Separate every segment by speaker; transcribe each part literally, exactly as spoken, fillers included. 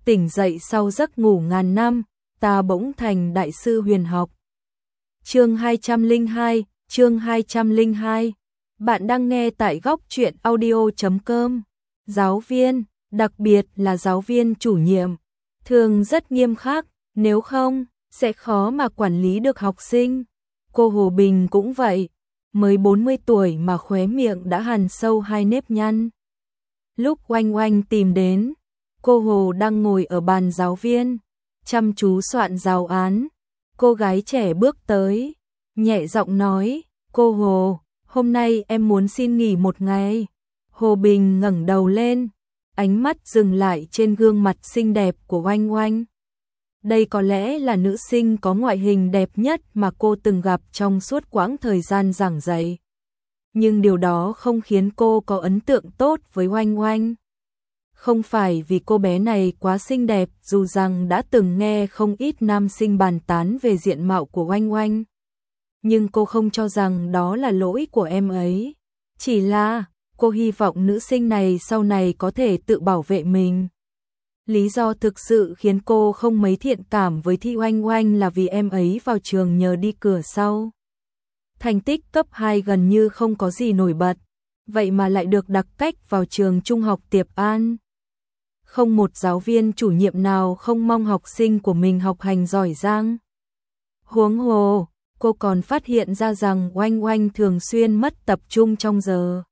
Speaker 1: tỉnh dậy sau giấc ngủ ngàn năm, ta bỗng thành đại sư huyền học. Chương hai trăm lẻ hai, chương hai trăm lẻ hai. Bạn đang nghe tại góc truyện audio chấm com. Giáo viên, đặc biệt là giáo viên chủ nhiệm, thường rất nghiêm khắc, nếu không sẽ khó mà quản lý được học sinh. Cô Hồ Bình cũng vậy, mới bốn mươi tuổi mà khóe miệng đã hằn sâu hai nếp nhăn. Lúc Oanh Oanh tìm đến, cô Hồ đang ngồi ở bàn giáo viên, chăm chú soạn giáo án. Cô gái trẻ bước tới, nhẹ giọng nói, cô Hồ, hôm nay em muốn xin nghỉ một ngày. Hồ Bình ngẩng đầu lên, ánh mắt dừng lại trên gương mặt xinh đẹp của Oanh Oanh. Đây có lẽ là nữ sinh có ngoại hình đẹp nhất mà cô từng gặp trong suốt quãng thời gian giảng dạy. Nhưng điều đó không khiến cô có ấn tượng tốt với Oanh Oanh. Không phải vì cô bé này quá xinh đẹp, dù rằng đã từng nghe không ít nam sinh bàn tán về diện mạo của Oanh Oanh. Nhưng cô không cho rằng đó là lỗi của em ấy. Chỉ là cô hy vọng nữ sinh này sau này có thể tự bảo vệ mình. Lý do thực sự khiến cô không mấy thiện cảm với Thi Oanh Oanh là vì em ấy vào trường nhờ đi cửa sau. Thành tích cấp hai gần như không có gì nổi bật, vậy mà lại được đặc cách vào trường trung học Tiệp An. Không một giáo viên chủ nhiệm nào không mong học sinh của mình học hành giỏi giang. Huống hồ, cô còn phát hiện ra rằng Oanh Oanh thường xuyên mất tập trung trong giờ.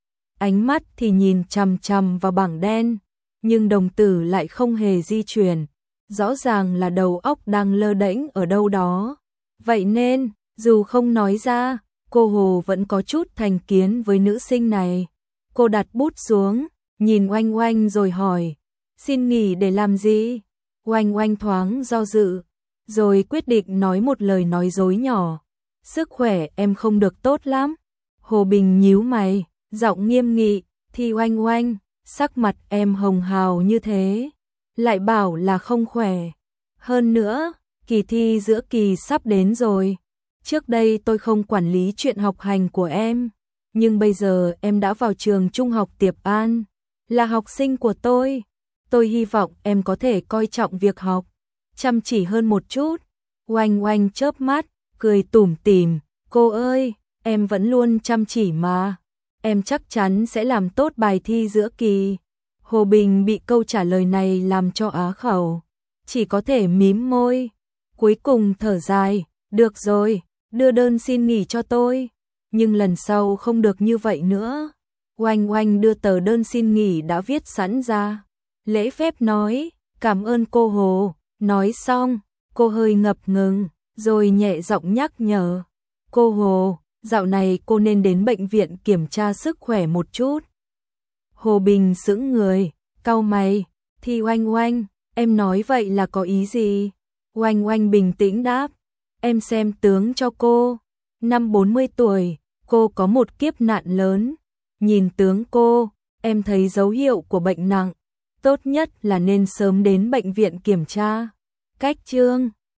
Speaker 1: Ánh mắt thì nhìn chằm chằm vào bảng đen, nhưng đồng tử lại không hề di chuyển, rõ ràng là đầu óc đang lơ đễnh ở đâu đó. Vậy nên, dù không nói ra, cô Hồ vẫn có chút thành kiến với nữ sinh này. Cô đặt bút xuống, nhìn Oanh Oanh rồi hỏi, xin nghỉ để làm gì? Oanh Oanh thoáng do dự, rồi quyết định nói một lời nói dối nhỏ. Sức khỏe em không được tốt lắm. Hồ Bình nhíu mày, giọng nghiêm nghị, Thi Oanh Oanh, sắc mặt em hồng hào như thế, lại bảo là không khỏe. Hơn nữa, kỳ thi giữa kỳ sắp đến rồi. Trước đây tôi không quản lý chuyện học hành của em, nhưng bây giờ em đã vào trường trung học Tiệp An, là học sinh của tôi. Tôi hy vọng em có thể coi trọng việc học, chăm chỉ hơn một chút. Oanh Oanh chớp mắt, cười tủm tỉm, cô ơi, em vẫn luôn chăm chỉ mà. Em chắc chắn sẽ làm tốt bài thi giữa kỳ. Hồ Bình bị câu trả lời này làm cho á khẩu, chỉ có thể mím môi. Cuối cùng thở dài, được rồi, đưa đơn xin nghỉ cho tôi. Nhưng lần sau không được như vậy nữa. Oanh Oanh đưa tờ đơn xin nghỉ đã viết sẵn ra. Lễ phép nói, cảm ơn cô Hồ. Nói xong, cô hơi ngập ngừng, rồi nhẹ giọng nhắc nhở. Cô Hồ, dạo này cô nên đến bệnh viện kiểm tra sức khỏe một chút. Hồ Bình sững người, cau mày, Thi Oanh Oanh, em nói vậy là có ý gì? Oanh Oanh bình tĩnh đáp, em xem tướng cho cô. Năm bốn mươi tuổi, cô có một kiếp nạn lớn. Nhìn tướng cô, em thấy dấu hiệu của bệnh nặng. Tốt nhất là nên sớm đến bệnh viện kiểm tra. Cách chương